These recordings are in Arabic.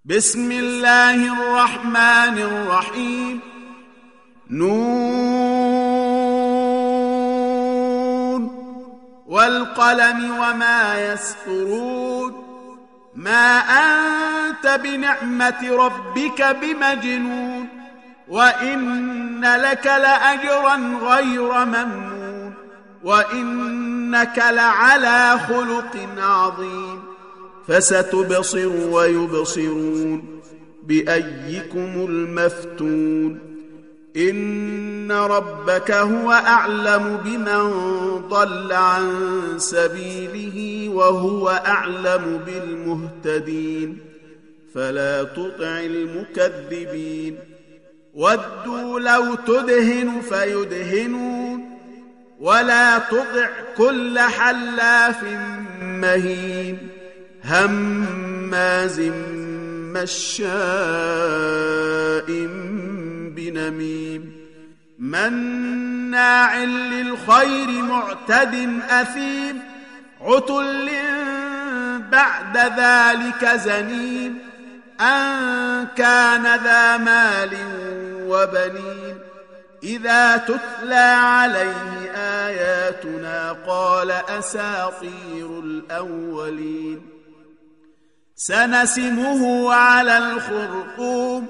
بسم الله الرحمن الرحيم. نون والقلم وما يسطرون. ما أنت بنعمة ربك بمجنون، وإن لك لأجرا غير ممنون، وإنك لعلى خلق عظيم. فستبصر ويبصرون بأيكم المفتون. إن ربك هو أعلم بمن ضل عن سبيله وهو أعلم بالمهتدين. فلا تطع المكذبين. ودوا لو تدهن فيدهنون، ولا تطع كل حلاف مهين هماز مشاء بنميم مناع للخير معتد أثيم عتل بعد ذلك زنيم أن كان ذا مال وبنين. إذا تتلى عليه آياتنا قال أساطير الأولين. سنسمه على الخرطوم.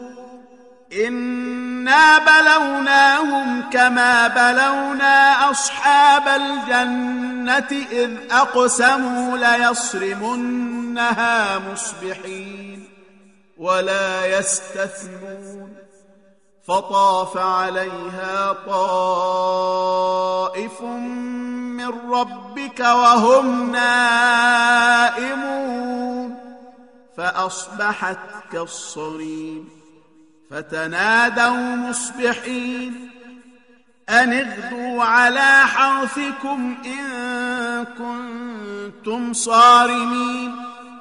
إنا بلوناهم كما بلونا أصحاب الجنة إذ أقسموا ليصرمنها مصبحين ولا يستثنون. فطاف عليها طائف من ربك وهم نائمون فأصبحت كالصريم. فتنادوا مصبحين أن اغدوا على حرثكم إن كنتم صارمين.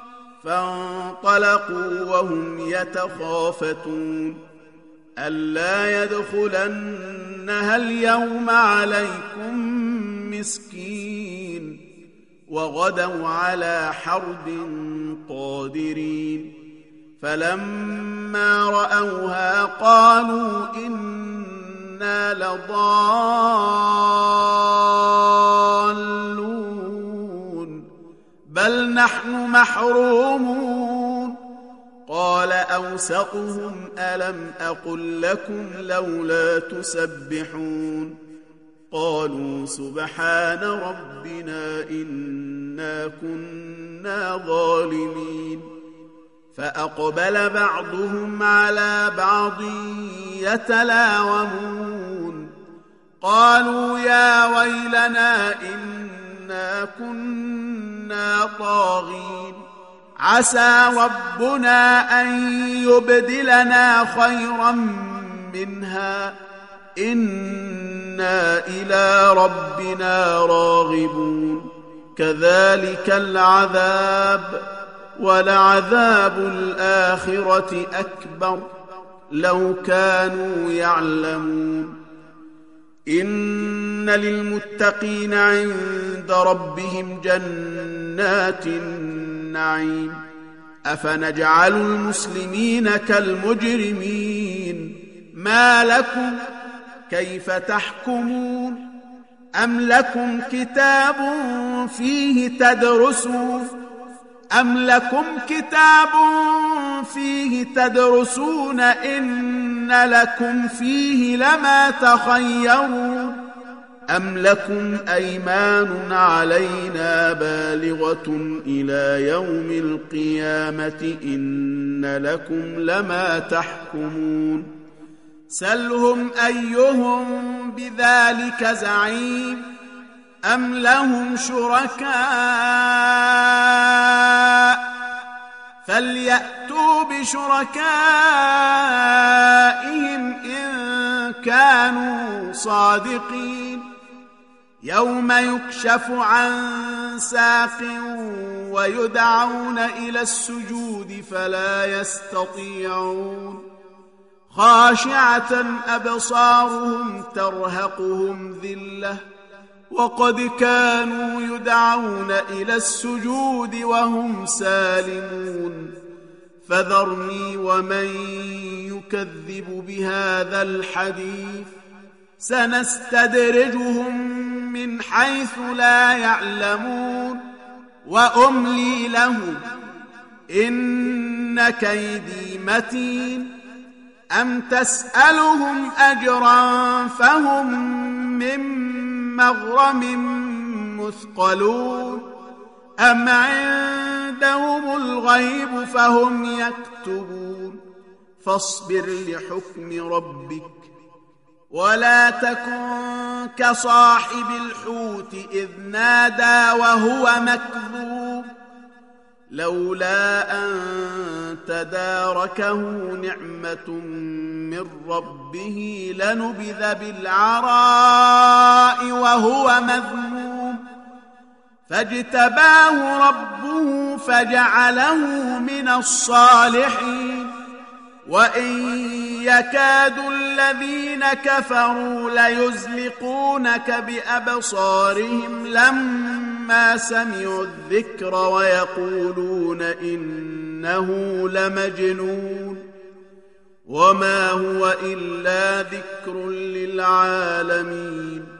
فانطلقوا وهم يتخافتون ألا يدخلنها اليوم عليكم مسكين. وغدوا على حرد قادرين. فلما رأوها قالوا إنا لضالون بل نحن محرومون. قال أوسطهم ألم أقل لكم لولا تسبحون. قالوا سبحان ربنا إنا كنا ظالمين. فأقبل بعضهم على بعض يتلاومون قالوا يا ويلنا إنا كنا طاغين. عسى ربنا أن يبدلنا خيرا منها إنا إلى ربنا راغبون. كذلك العذاب ولعذاب الآخرة أكبر لو كانوا يعلمون. إن للمتقين عند ربهم جنات النعيم. أفنجعل المسلمين كالمجرمين ما لكم كيف تحكمون. أم لكم كتاب فيه تدرسون إن لكم فيه لما تخيرون. أم لكم أيمان علينا بالغة إلى يوم القيامة إن لكم لما تحكمون. سلهم أيهم بذلك زعيم. أم لهم شركاء فليأتوا بشركائهم إن كانوا صادقين. يوم يكشف عن ساق ويدعون إلى السجود فلا يستطيعون. خاشعة أبصارهم ترهقهم ذلة وقد كانوا يدعون إلى السجود وهم سالمون فذرني ومن يكذب بهذا الحديث سنستدرجهم من حيث لا يعلمون وأملي لهم إن كيدي متين أم تسألهم أجرا فهم من مغرم مثقلون أم عندهم الغيب فهم يكتبون فاصبر لحكم ربك ولا تكن كصاحب الحوت إذ نادى وهو مكذوب لولا أن تداركه نعمة من ربه لنبذ بالعراء وهو مذموم فاجتباه ربه فجعله من الصالحين وإن يكاد الذين كفروا ليزلقونك بأبصارهم لما سمعوا الذكر ويقولون إنه لمجنون وما هو إلا ذكر للعالمين